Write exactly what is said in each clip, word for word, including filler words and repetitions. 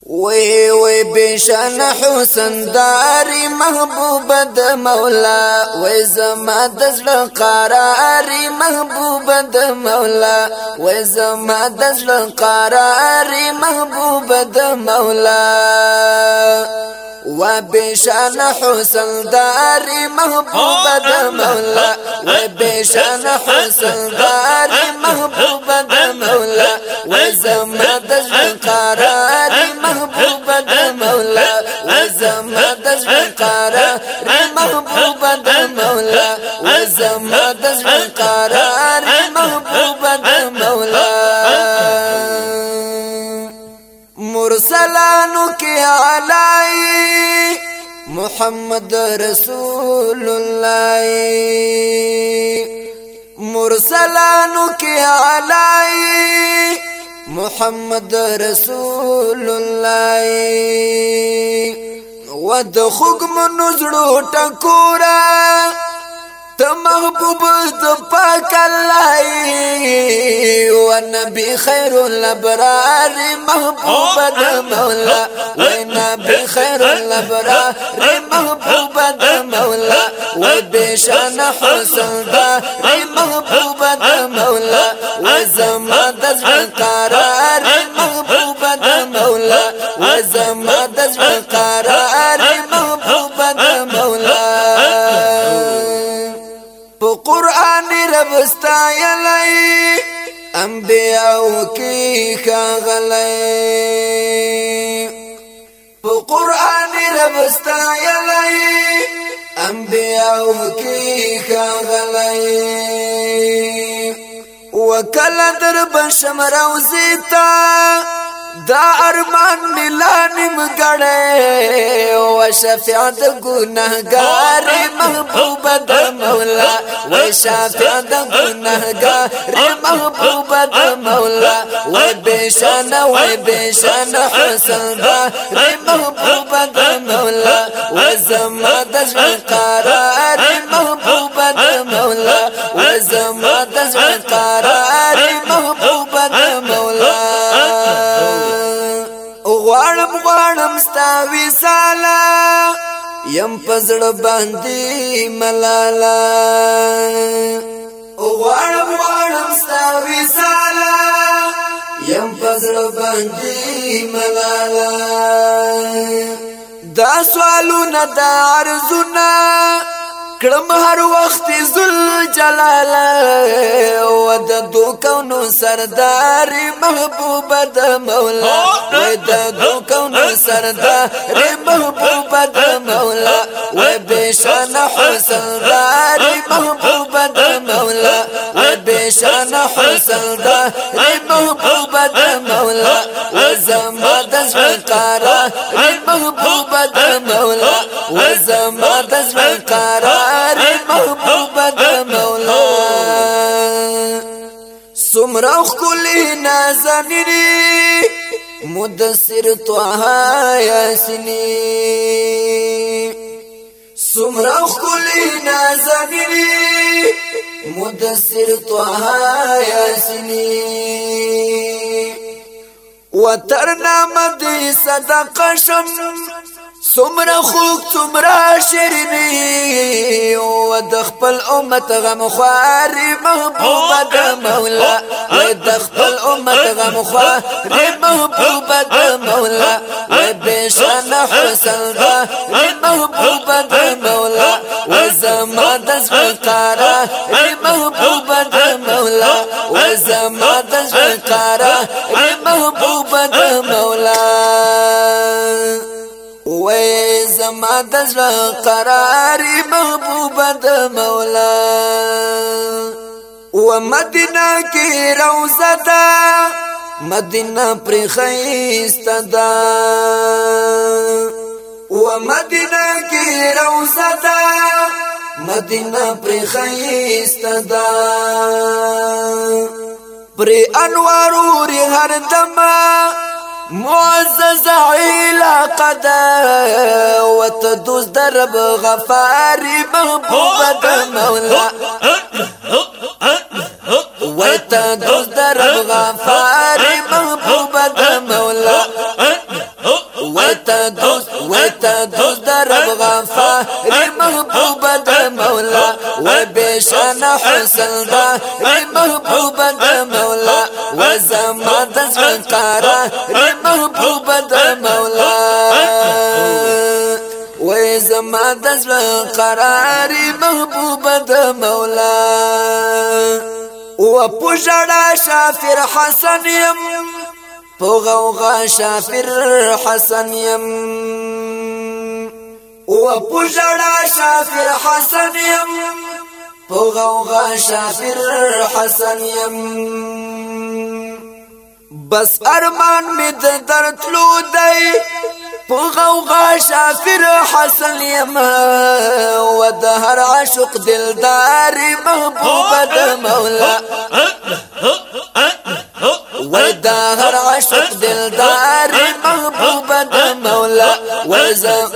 وی وی بشان حسن داری محبوب د مولا وی زما د زړه قراری محبوب د مولا وی زما د زړه قراری محبوب د مولا و بشان حسن داری محبوب د مولا و بشان حسن داری محبوب د مولا و زما د زړه قراری محبوب د مولا و زما د زړه قراری محبوب د مولا و زما د زړه قراری محبوب د مولا مرسلانو کی علی محمد رسول اللہ مرسلانو کی علی محمد رسول اللہ ود خگم نزڑو ٹکورا تو محبوب تو پاک اللہ و نبی خیر الابرار محبوب د مولا و نبی خیر الابرار محبوب د مولا و بشان حسن دار محبوب د مولا و زما د زړه قرار محبوب د مولا و زما د زړه قرار محبوب د مولا قرآن رب استایلی انبیاء کی خاغلی قرآن رب استایلی انبیاء کی خاغلی وکل در بشم روزیتا دا ارمان ملانم گڑے و شفیع دا گناہگار محبوب دا مولا و شفیع دا گناہگار محبوب دا مولا و بیشان و بیشان حسن دار محبوب دا مولا و زما دا زړه قرار محبوب دا مولا و زما دا زړه قرار محبوب دا مولا غوانم غوانم ستاوی سالا یم پزړ باندې ملالا غوانم غوانم ستاوی سالا یم پزړ باندې ملالا دا سوالونه دا عرضونه کړم هر وخت ذل جلال و د دو کونو سردار محبوب د مولا و د دو کونو سردار محبوب د مولا و بشان حسن دار محبوب د مولا و بشان حسن دار محبوب د مولا و زما د زړه قرار محبوب د مولا و زما د زړه قرار محبوب د مولا سمرا خلی نازنینی مدثر طه یاسینی سمرا خلی نازنینی مدثر طه یاسینی وترنا مدی صدق شم سمرا خوک سمرا شیرینی و د خپل امت غم خواری محبوب د مولا و د خپل امت غم خواری محبوب د مولا و بشان حسن دار محبوب د مولا و زما د زړه قرار محبوب د مولا و زما د زړه قرار محبوب د مولا وی زما د زړه قراری محبوب د مولا و مدینه کی روزه ده مدینه پر خیسته ده و مدینه کی روزه ده مدینه پر خیسته ده پر انوار هر دمه معزز علاقه ده وتدوز درب غفاري محبوب د مولا وتدوز درب غفاري محبوب د مولا حسن دا ری محبوب دا مولا و زما د زړه قرار ری محبوب دا مولا و زما د زړه قرار محبوب دا مولا و پوجړه شافر حسن یم پوغوغا شافر حسن یم و پوجړه شافر حسن یم پوغوغا شافر حسن یم بس ارمان می د درتلو دی پوغوغا شافر حسن یم و د هر عاشق دلدار محبوب د مولا و د هر عاشق دلدار محبوب د مولا و زم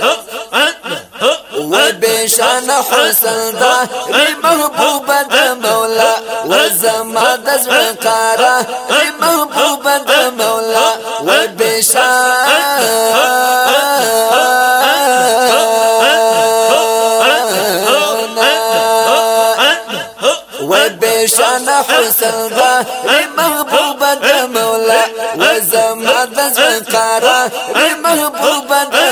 و بشان حسن دا ری محبوب دا مولا و زما د زړه قرار ری محبوب دا مولا و بشان و بشان حسن دا ری محبوب دا مولا و زما د زړه قرار ری محبوب دا